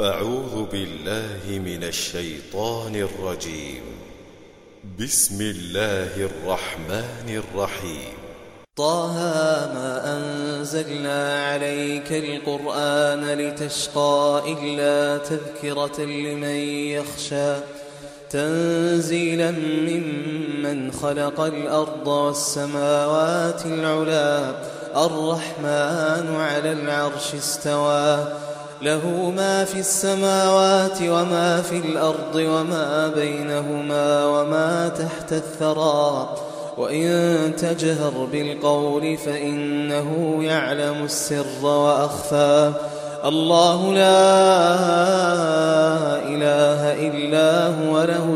أعوذ بالله من الشيطان الرجيم. بسم الله الرحمن الرحيم. طه ما أنزلنا عليك القرآن لتشقى إلا تذكرة لمن يخشى تنزيلا ممن خلق الأرض والسماوات العلى الرحمن على العرش استوى له ما في السماوات وما في الأرض وما بينهما وما تحت الثرى وإن تجهر بالقول فإنه يعلم السر وأخفى الله لا إله إلا هو له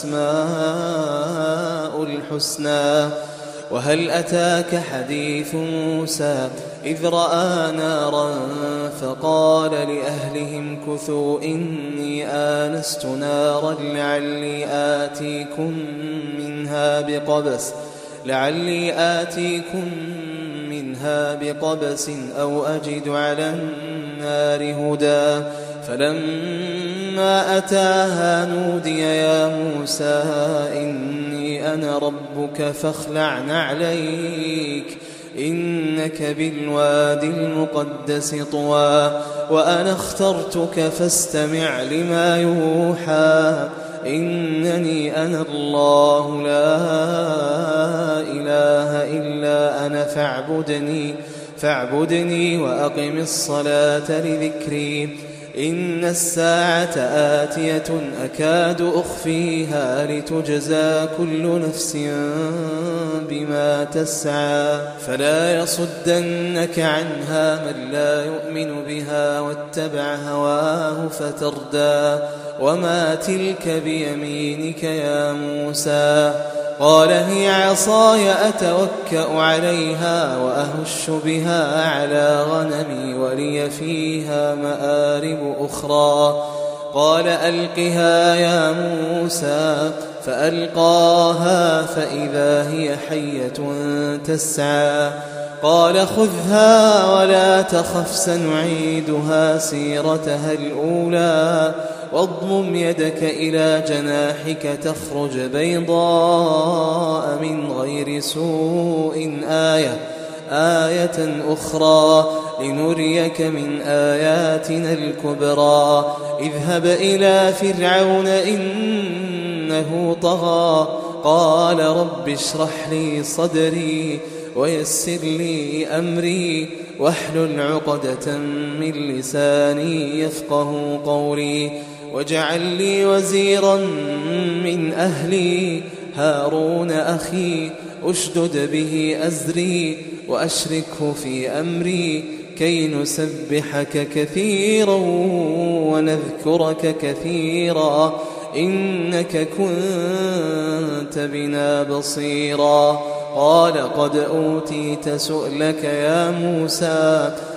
الأسماء الحسنى وهل أتاك حديث موسى إذ رأى نارا فقال لأهلهم كثوا إني آنست نارا لعلي آتيكم منها بقبس أو أجد على النار هدى فلما أتاها نودي يا موسى إني أنا ربك فاخلع نعليك إنك بالوادي المقدس طوى وأنا اخترتك فاستمع لما يوحى إنني أنا الله لا إله إلا أنا فاعبدني وأقم الصلاة لذكري إن الساعة آتية أكاد أخفيها لتجزى كل نفس بما تسعى فلا يصدنك عنها من لا يؤمن بها واتبع هواه فتردى وما تلك بيمينك يا موسى قال هي عصاي أتوكأ عليها وأهش بها على غنمي ولي فيها مآرب أخرى قال ألقها يا موسى فألقاها فإذا هي حية تسعى قال خذها ولا تخف سنعيدها سيرتها الأولى واضمم يدك إلى جناحك تخرج بيضاء من غير سوء آية أخرى لنريك من آياتنا الكبرى اذهب إلى فرعون إنه طغى قال رب اشرح لي صدري ويسر لي أمري واحلل عقدة من لساني يفقه قولي واجعل لي وزيرا من أهلي هارون أخي أشدد به أزري وأشركه في أمري كي نسبحك كثيرا ونذكرك كثيرا إنك كنت بنا بصيرا قال قد أوتيت سؤلك يا موسى